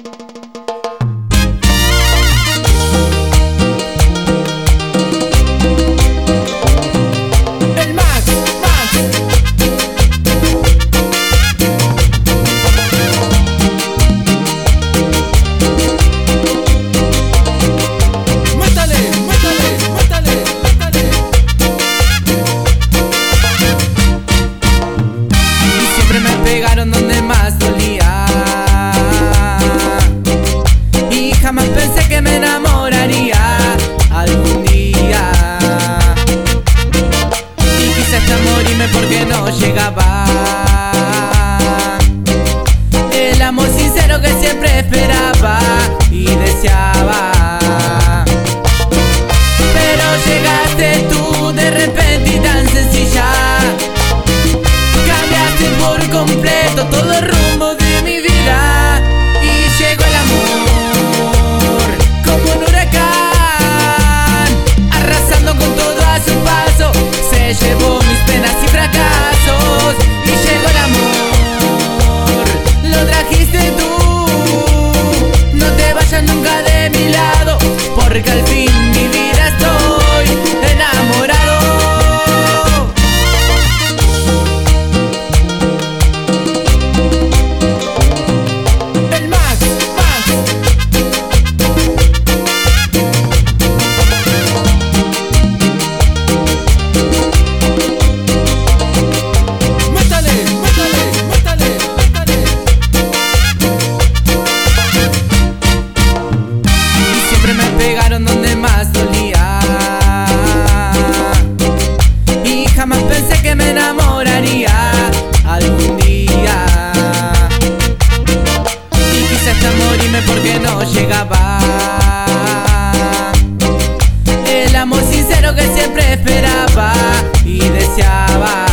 Donde más dolía, y jamás pensé que me enamoraría algún día, y quise hasta morirme porque no llegaba el amor sincero que siempre esperaba y deseaba. Pero llegaste tú de repente y tan sencilla, cambiaste por completo todo el rumbo de mi vida, y llegó el amor como un huracán, arrasando con todo a su paso, se llevó mis penas y fracasos. Y llegó el amor, lo trajiste tú, no te vayas nunca de mi lado, porque al fin mi vida estoy enamorado. Donde más dolía, y jamás pensé que me enamoraría algún día, y quise hasta morirme porque no llegaba el amor sincero que siempre esperaba y deseaba.